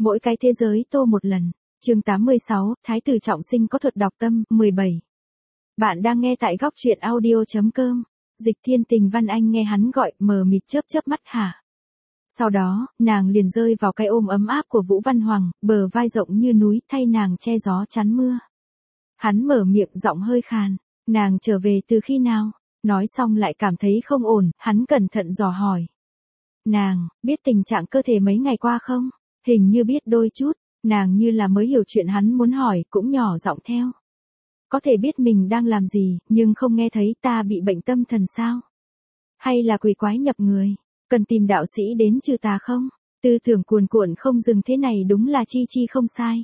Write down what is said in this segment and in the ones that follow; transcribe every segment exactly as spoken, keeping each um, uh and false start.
Mỗi cái thế giới tô một lần. Chương tám mươi sáu, Thái tử trọng sinh có thuật đọc tâm, mười bảy. Bạn đang nghe tại góc truyện audio.com. Dịch Thiên Tình Văn Anh nghe hắn gọi, mờ mịt chớp chớp mắt hả. Sau đó, nàng liền rơi vào cái ôm ấm áp của Vũ Văn Hoàng, bờ vai rộng như núi thay nàng che gió chắn mưa. Hắn mở miệng giọng hơi khàn, nàng trở về từ khi nào? Nói xong lại cảm thấy không ổn, hắn cẩn thận dò hỏi. Nàng, biết tình trạng cơ thể mấy ngày qua không? Hình như biết đôi chút, nàng như là mới hiểu chuyện hắn muốn hỏi, cũng nhỏ giọng theo. Có thể biết mình đang làm gì, nhưng không nghe thấy ta bị bệnh tâm thần sao? Hay là quỷ quái nhập người, cần tìm đạo sĩ đến trừ tà không? Tư tưởng cuồn cuộn không dừng thế này đúng là chi chi không sai.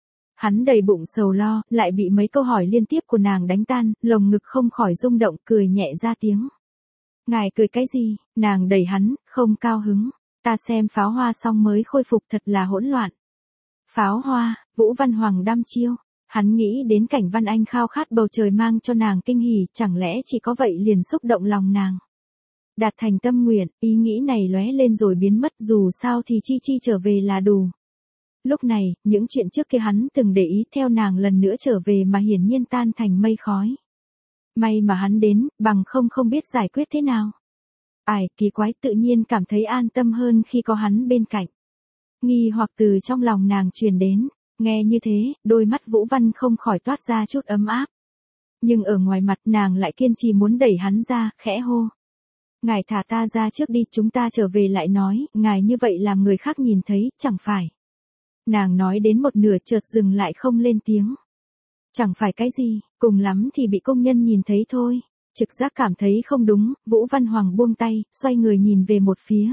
Hắn đầy bụng sầu lo, lại bị mấy câu hỏi liên tiếp của nàng đánh tan, lồng ngực không khỏi rung động, cười nhẹ ra tiếng. Ngài cười cái gì? Nàng đẩy hắn, không cao hứng. Ta xem pháo hoa xong mới khôi phục thật là hỗn loạn. Pháo hoa, Vũ Văn Hoàng đăm chiêu. Hắn nghĩ đến cảnh Văn Anh khao khát bầu trời mang cho nàng kinh hỉ, chẳng lẽ chỉ có vậy liền xúc động lòng nàng. Đạt thành tâm nguyện, ý nghĩ này lóe lên rồi biến mất, dù sao thì chi chi trở về là đủ. Lúc này, những chuyện trước kia hắn từng để ý theo nàng lần nữa trở về mà hiển nhiên tan thành mây khói. May mà hắn đến, bằng không không biết giải quyết thế nào. Ai, kỳ quái, tự nhiên cảm thấy an tâm hơn khi có hắn bên cạnh. Nghi hoặc từ trong lòng nàng truyền đến, nghe như thế, đôi mắt Vũ Văn không khỏi toát ra chút ấm áp. Nhưng ở ngoài mặt nàng lại kiên trì muốn đẩy hắn ra, khẽ hô. Ngài thả ta ra trước đi, chúng ta trở về lại nói, ngài như vậy làm người khác nhìn thấy, chẳng phải. Nàng nói đến một nửa chợt dừng lại không lên tiếng. Chẳng phải cái gì, cùng lắm thì bị công nhân nhìn thấy thôi. Trực giác cảm thấy không đúng, Vũ Văn Hoàng buông tay, xoay người nhìn về một phía.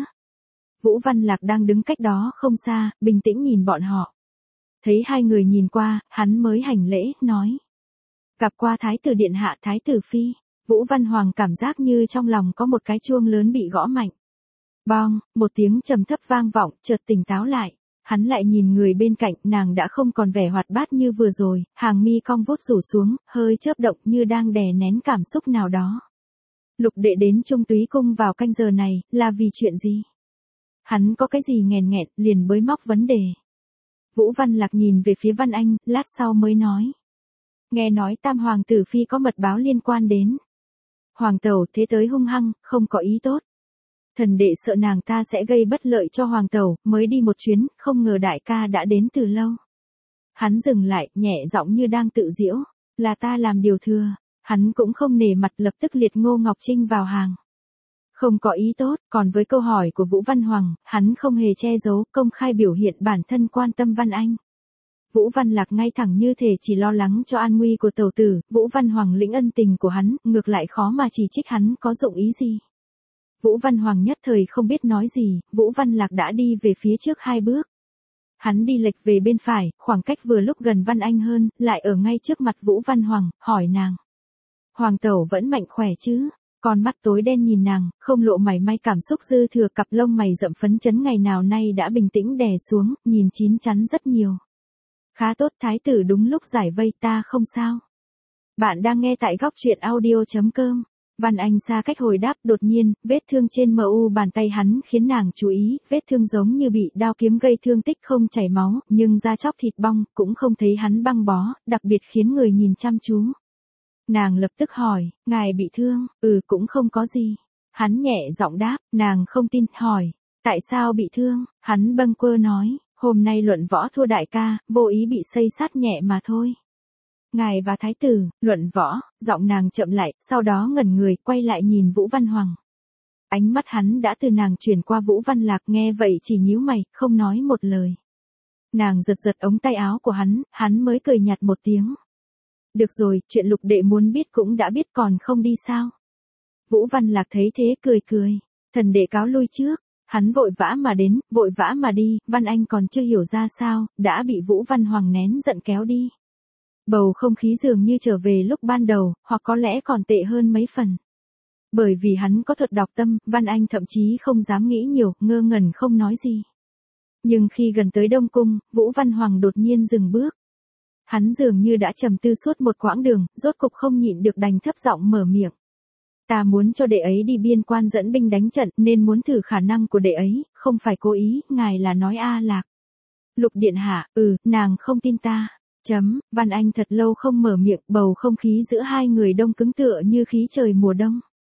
Vũ Văn Lạc đang đứng cách đó không xa, bình tĩnh nhìn bọn họ. Thấy hai người nhìn qua, hắn mới hành lễ, nói. Gặp qua Thái tử Điện Hạ, Thái tử Phi. Vũ Văn Hoàng cảm giác như trong lòng có một cái chuông lớn bị gõ mạnh. Bong, một tiếng trầm thấp vang vọng, chợt tỉnh táo lại. Hắn lại nhìn người bên cạnh, nàng đã không còn vẻ hoạt bát như vừa rồi, hàng mi cong vút rủ xuống, hơi chớp động như đang đè nén cảm xúc nào đó. Lục đệ đến Trung Túy Cung vào canh giờ này, là vì chuyện gì? Hắn có cái gì nghèn nghẹn, liền bới móc vấn đề. Vũ Văn Lạc nhìn về phía Văn Anh, lát sau mới nói. Nghe nói Tam Hoàng tử Phi có mật báo liên quan đến. Hoàng tẩu thế tới hung hăng, không có ý tốt. Thần đệ sợ nàng ta sẽ gây bất lợi cho hoàng tẩu, mới đi một chuyến, không ngờ đại ca đã đến từ lâu. Hắn dừng lại, nhẹ giọng như đang tự giễu, là ta làm điều thừa. Hắn cũng không nể mặt, lập tức liệt Ngô Ngọc Trinh vào hàng. Không có ý tốt, còn với câu hỏi của Vũ Văn Hoàng, hắn không hề che giấu, công khai biểu hiện bản thân quan tâm Văn Anh. Vũ Văn Lạc ngay thẳng như thể chỉ lo lắng cho an nguy của tẩu tử, Vũ Văn Hoàng lĩnh ân tình của hắn, ngược lại khó mà chỉ trích hắn có dụng ý gì. Vũ Văn Hoàng nhất thời không biết nói gì, Vũ Văn Lạc đã đi về phía trước hai bước. Hắn đi lệch về bên phải, khoảng cách vừa lúc gần Văn Anh hơn, lại ở ngay trước mặt Vũ Văn Hoàng, hỏi nàng. Hoàng tẩu vẫn mạnh khỏe chứ? Con mắt tối đen nhìn nàng, không lộ mảy may cảm xúc dư thừa, cặp lông mày rậm phấn chấn ngày nào nay đã bình tĩnh đè xuống, nhìn chín chắn rất nhiều. Khá tốt, thái tử đúng lúc giải vây, ta không sao. Bạn đang nghe tại góc truyện audio.com. Văn Anh xa cách hồi đáp, đột nhiên, vết thương trên mờ u bàn tay hắn khiến nàng chú ý, vết thương giống như bị đao kiếm gây thương tích, không chảy máu, nhưng da chóc thịt bong, cũng không thấy hắn băng bó, đặc biệt khiến người nhìn chăm chú. Nàng lập tức hỏi, ngài bị thương? Ừ, cũng không có gì. Hắn nhẹ giọng đáp, nàng không tin, hỏi, tại sao bị thương? Hắn bâng quơ nói, hôm nay luận võ thua đại ca, vô ý bị xây sát nhẹ mà thôi. Ngài và thái tử, luận võ, giọng nàng chậm lại, sau đó ngẩn người, quay lại nhìn Vũ Văn Hoàng. Ánh mắt hắn đã từ nàng chuyển qua Vũ Văn Lạc, nghe vậy chỉ nhíu mày, không nói một lời. Nàng giật giật ống tay áo của hắn, hắn mới cười nhạt một tiếng. Được rồi, chuyện lục đệ muốn biết cũng đã biết, còn không đi sao? Vũ Văn Lạc thấy thế cười cười, thần đệ cáo lui trước. Hắn vội vã mà đến, vội vã mà đi, Văn Anh còn chưa hiểu ra sao, đã bị Vũ Văn Hoàng nén giận kéo đi. Bầu không khí dường như trở về lúc ban đầu, hoặc có lẽ còn tệ hơn mấy phần. Bởi vì hắn có thuật đọc tâm, Văn Anh thậm chí không dám nghĩ nhiều, ngơ ngẩn không nói gì. Nhưng khi gần tới Đông Cung, Vũ Văn Hoàng đột nhiên dừng bước. Hắn dường như đã trầm tư suốt một quãng đường, rốt cục không nhịn được đành thấp giọng mở miệng. Ta muốn cho đệ ấy đi biên quan dẫn binh đánh trận, nên muốn thử khả năng của đệ ấy, không phải cố ý, ngài là nói A Lạc. Lục điện hạ, ừ, nàng không tin ta. Chấm, Văn Anh thật lâu không mở miệng, bầu không khí giữa hai người đông cứng tựa như khí trời mùa đông.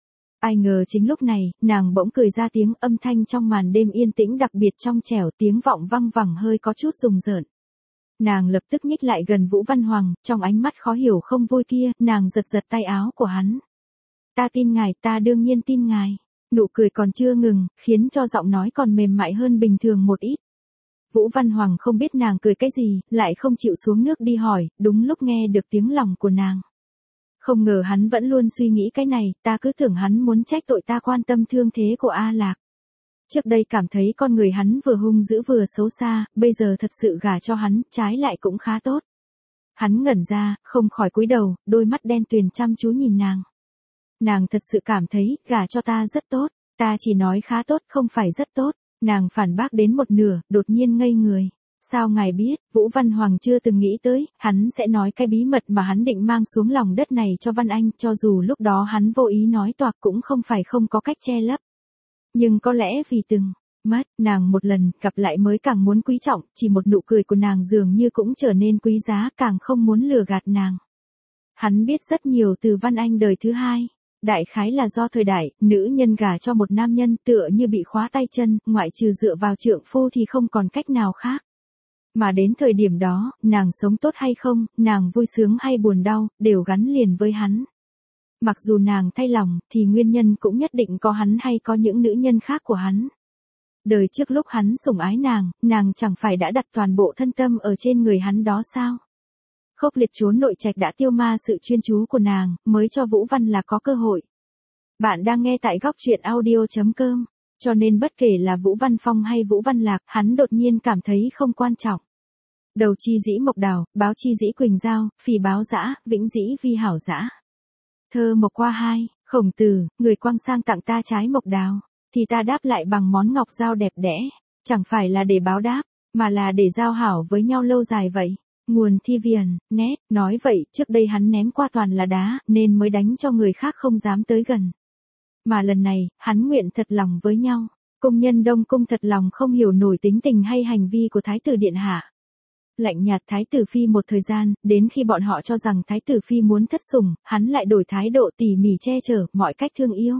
Ai ngờ chính lúc này, nàng bỗng cười ra tiếng, âm thanh trong màn đêm yên tĩnh đặc biệt trong trẻo, tiếng vọng văng vẳng hơi có chút rùng rợn. Nàng lập tức nhích lại gần Vũ Văn Hoàng, trong ánh mắt khó hiểu không vui kia, nàng giật giật tay áo của hắn. Ta tin ngài, ta đương nhiên tin ngài. Nụ cười còn chưa ngừng, khiến cho giọng nói còn mềm mại hơn bình thường một ít. Vũ Văn Hoàng không biết nàng cười cái gì, lại không chịu xuống nước đi hỏi, đúng lúc nghe được tiếng lòng của nàng. Không ngờ hắn vẫn luôn suy nghĩ cái này, ta cứ tưởng hắn muốn trách tội ta quan tâm thương thế của A Lạc. Trước đây cảm thấy con người hắn vừa hung dữ vừa xấu xa, bây giờ thật sự gả cho hắn, trái lại cũng khá tốt. Hắn ngẩn ra, không khỏi cúi đầu, đôi mắt đen tuyền chăm chú nhìn nàng. Nàng thật sự cảm thấy, gả cho ta rất tốt, ta chỉ nói khá tốt không phải rất tốt. Nàng phản bác đến một nửa, đột nhiên ngây người. Sao ngài biết, Vũ Văn Hoàng chưa từng nghĩ tới, hắn sẽ nói cái bí mật mà hắn định mang xuống lòng đất này cho Văn Anh, cho dù lúc đó hắn vô ý nói toạc cũng không phải không có cách che lấp. Nhưng có lẽ vì từng mất nàng một lần, gặp lại mới càng muốn quý trọng, chỉ một nụ cười của nàng dường như cũng trở nên quý giá, càng không muốn lừa gạt nàng. Hắn biết rất nhiều từ Văn Anh đời thứ hai. Đại khái là do thời đại, nữ nhân gả cho một nam nhân tựa như bị khóa tay chân, ngoại trừ dựa vào trượng phu thì không còn cách nào khác. Mà đến thời điểm đó, nàng sống tốt hay không, nàng vui sướng hay buồn đau, đều gắn liền với hắn. Mặc dù nàng thay lòng, thì nguyên nhân cũng nhất định có hắn hay có những nữ nhân khác của hắn. Đời trước lúc hắn sủng ái nàng, nàng chẳng phải đã đặt toàn bộ thân tâm ở trên người hắn đó sao? Khốc liệt trốn nội trạch đã tiêu ma sự chuyên chú của nàng, mới cho Vũ Văn Lạc có cơ hội. Bạn đang nghe tại góc truyện audio chấm com, cho nên bất kể là Vũ Văn Phong hay Vũ Văn Lạc, hắn đột nhiên cảm thấy không quan trọng. Đầu chi dĩ mộc đào, báo chi dĩ quỳnh giao, phì báo dã, vĩnh dĩ vi hảo dã. Thơ mộc qua hai, Khổng Tử, người quang sang tặng ta trái mộc đào, thì ta đáp lại bằng món ngọc giao đẹp đẽ, chẳng phải là để báo đáp, mà là để giao hảo với nhau lâu dài vậy. Nguồn thi viền, nét, nói vậy, trước đây hắn ném qua toàn là đá, nên mới đánh cho người khác không dám tới gần. Mà lần này, hắn nguyện thật lòng với nhau. Công nhân Đông Cung thật lòng không hiểu nổi tính tình hay hành vi của Thái tử Điện Hạ. Lạnh nhạt Thái tử Phi một thời gian, đến khi bọn họ cho rằng Thái tử Phi muốn thất sủng, hắn lại đổi thái độ tỉ mỉ che chở, mọi cách thương yêu.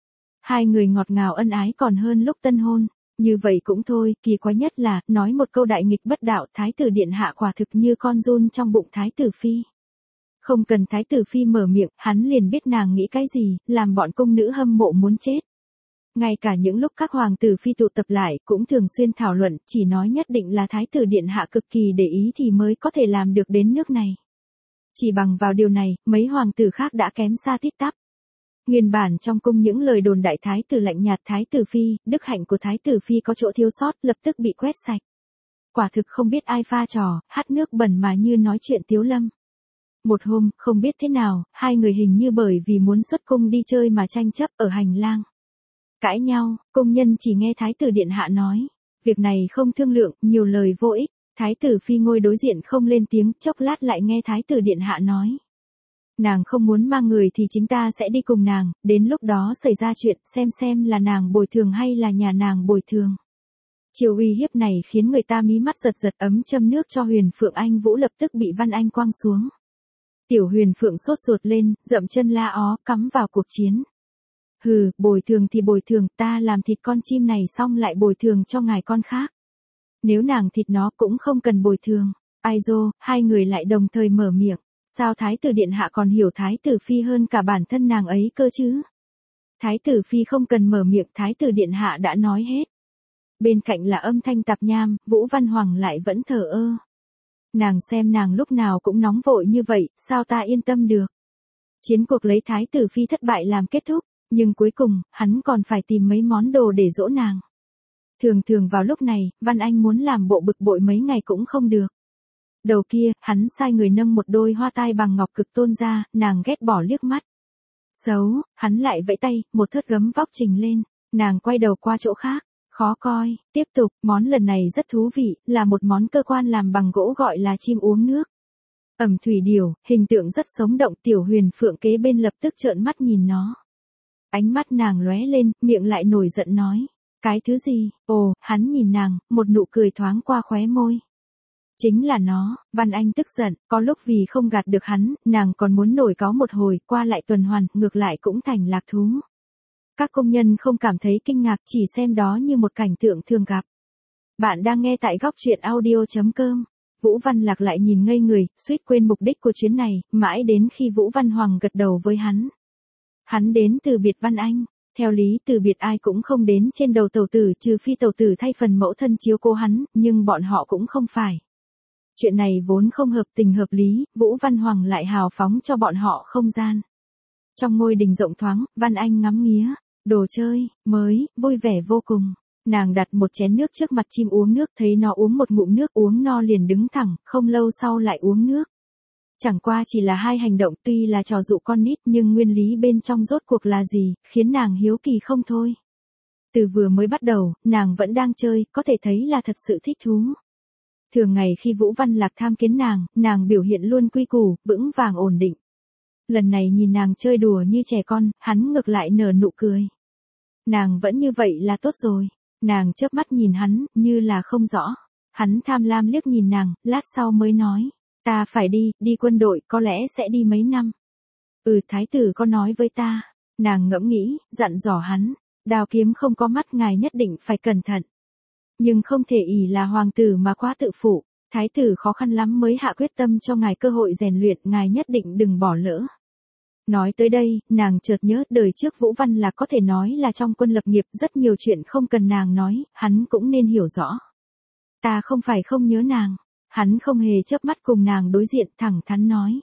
Hai người ngọt ngào ân ái còn hơn lúc tân hôn. Như vậy cũng thôi, kỳ quái nhất là, nói một câu đại nghịch bất đạo, Thái tử Điện Hạ quả thực như con giun trong bụng Thái tử Phi. Không cần Thái tử Phi mở miệng, hắn liền biết nàng nghĩ cái gì, làm bọn cung nữ hâm mộ muốn chết. Ngay cả những lúc các hoàng tử phi tụ tập lại, cũng thường xuyên thảo luận, chỉ nói nhất định là Thái tử Điện Hạ cực kỳ để ý thì mới có thể làm được đến nước này. Chỉ bằng vào điều này, mấy hoàng tử khác đã kém xa tít tắp. Nguyên bản trong cung những lời đồn đại Thái tử lạnh nhạt Thái tử Phi, đức hạnh của Thái tử Phi có chỗ thiếu sót, lập tức bị quét sạch. Quả thực không biết ai pha trò, hát nước bẩn mà như nói chuyện tiếu lâm. Một hôm, không biết thế nào, hai người hình như bởi vì muốn xuất cung đi chơi mà tranh chấp ở hành lang. Cãi nhau, công nhân chỉ nghe Thái tử Điện Hạ nói. Việc này không thương lượng, nhiều lời vô ích. Thái tử Phi ngồi đối diện không lên tiếng, chốc lát lại nghe Thái tử Điện Hạ nói. Nàng không muốn mang người thì chính ta sẽ đi cùng nàng, đến lúc đó xảy ra chuyện, xem xem là nàng bồi thường hay là nhà nàng bồi thường. Chiều uy hiếp này khiến người ta mí mắt giật giật, ấm châm nước cho Huyền Phượng Anh Vũ lập tức bị Văn Anh quăng xuống. Tiểu Huyền Phượng sốt ruột lên, dậm chân la ó, cắm vào cuộc chiến. Hừ, bồi thường thì bồi thường, ta làm thịt con chim này xong lại bồi thường cho ngài con khác. Nếu nàng thịt nó cũng không cần bồi thường. Ai dô, hai người lại đồng thời mở miệng. Sao Thái tử Điện Hạ còn hiểu Thái tử Phi hơn cả bản thân nàng ấy cơ chứ? Thái tử Phi không cần mở miệng, Thái tử Điện Hạ đã nói hết. Bên cạnh là âm thanh tạp nham, Vũ Văn Hoàng lại vẫn thờ ơ. Nàng xem nàng lúc nào cũng nóng vội như vậy, sao ta yên tâm được? Chiến cuộc lấy Thái tử Phi thất bại làm kết thúc, nhưng cuối cùng, hắn còn phải tìm mấy món đồ để dỗ nàng. Thường thường vào lúc này, Văn Anh muốn làm bộ bực bội mấy ngày cũng không được. Đầu kia, hắn sai người nâng một đôi hoa tai bằng ngọc cực tôn ra, nàng ghét bỏ liếc mắt. Xấu, hắn lại vẫy tay, một thớt gấm vóc trình lên, nàng quay đầu qua chỗ khác, khó coi, tiếp tục, món lần này rất thú vị, là một món cơ quan làm bằng gỗ gọi là chim uống nước. Ẩm thủy điểu, hình tượng rất sống động, Tiểu Huyền Phượng kế bên lập tức trợn mắt nhìn nó. Ánh mắt nàng lóe lên, miệng lại nổi giận nói. Cái thứ gì? Ồ, hắn nhìn nàng, một nụ cười thoáng qua khóe môi. Chính là nó, Văn Anh tức giận, có lúc vì không gạt được hắn, nàng còn muốn nổi cáu một hồi, qua lại tuần hoàn, ngược lại cũng thành lạc thú. Các công nhân không cảm thấy kinh ngạc, chỉ xem đó như một cảnh tượng thường gặp. Bạn đang nghe tại góc truyện audio.com. Vũ Văn Lạc lại nhìn ngây người, suýt quên mục đích của chuyến này, mãi đến khi Vũ Văn Hoàng gật đầu với hắn. Hắn đến từ biệt Văn Anh. Theo lý từ biệt ai cũng không đến trên đầu tẩu tử trừ phi tẩu tử thay phần mẫu thân chiếu cố hắn, nhưng bọn họ cũng không phải. Chuyện này vốn không hợp tình hợp lý, Vũ Văn Hoàng lại hào phóng cho bọn họ không gian. Trong ngôi đình rộng thoáng, Văn Anh ngắm nghía, đồ chơi, mới, vui vẻ vô cùng. Nàng đặt một chén nước trước mặt chim uống nước, thấy nó uống một ngụm nước uống no liền đứng thẳng, không lâu sau lại uống nước. Chẳng qua chỉ là hai hành động tuy là trò dụ con nít nhưng nguyên lý bên trong rốt cuộc là gì, khiến nàng hiếu kỳ không thôi. Từ vừa mới bắt đầu, nàng vẫn đang chơi, có thể thấy là thật sự thích thú. Thường ngày khi Vũ Văn Lạc tham kiến nàng, nàng biểu hiện luôn quy củ, vững vàng ổn định. Lần này nhìn nàng chơi đùa như trẻ con, hắn ngược lại nở nụ cười. Nàng vẫn như vậy là tốt rồi. Nàng chớp mắt nhìn hắn, như là không rõ. Hắn tham lam liếc nhìn nàng, lát sau mới nói. Ta phải đi, đi quân đội, có lẽ sẽ đi mấy năm. Ừ, thái tử có nói với ta. Nàng ngẫm nghĩ, dặn dò hắn. Đao kiếm không có mắt, ngài nhất định phải cẩn thận. Nhưng không thể ỷ là hoàng tử mà quá tự phụ. Thái tử khó khăn lắm mới hạ quyết tâm cho ngài cơ hội rèn luyện, ngài nhất định đừng bỏ lỡ. Nói tới đây, nàng chợt nhớ đời trước Vũ Văn Lạc có thể nói là trong quân lập nghiệp, rất nhiều chuyện không cần nàng nói, hắn cũng nên hiểu rõ. Ta không phải không nhớ nàng. Hắn không hề chớp mắt cùng nàng đối diện, thẳng thắn nói.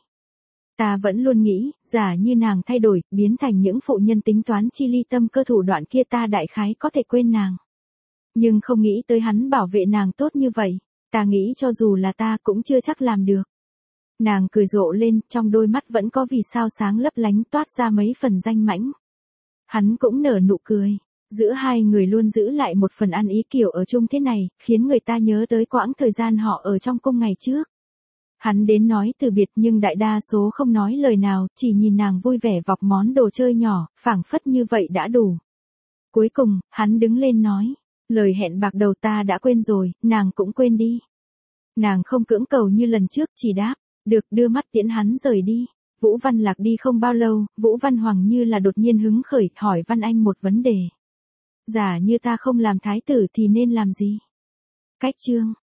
Ta vẫn luôn nghĩ, giả như nàng thay đổi, biến thành những phụ nhân tính toán chi ly tâm cơ thủ đoạn kia, ta đại khái có thể quên nàng. Nhưng không nghĩ tới hắn bảo vệ nàng tốt như vậy. Ta nghĩ cho dù là ta cũng chưa chắc làm được. Nàng cười rộ lên, trong đôi mắt vẫn có vì sao sáng lấp lánh toát ra mấy phần danh mãnh. Hắn cũng nở nụ cười. Giữa hai người luôn giữ lại một phần ăn ý kiểu ở chung thế này, khiến người ta nhớ tới quãng thời gian họ ở trong cung ngày trước. Hắn đến nói từ biệt nhưng đại đa số không nói lời nào, chỉ nhìn nàng vui vẻ vọc món đồ chơi nhỏ, phảng phất như vậy đã đủ. Cuối cùng, hắn đứng lên nói, lời hẹn bạc đầu ta đã quên rồi, nàng cũng quên đi. Nàng không cưỡng cầu như lần trước, chỉ đáp, được, đưa mắt tiễn hắn rời đi. Vũ Văn Lạc đi không bao lâu, Vũ Văn Hoàng như là đột nhiên hứng khởi, hỏi Văn Anh một vấn đề. Giả như ta không làm thái tử thì nên làm gì? Cách chương.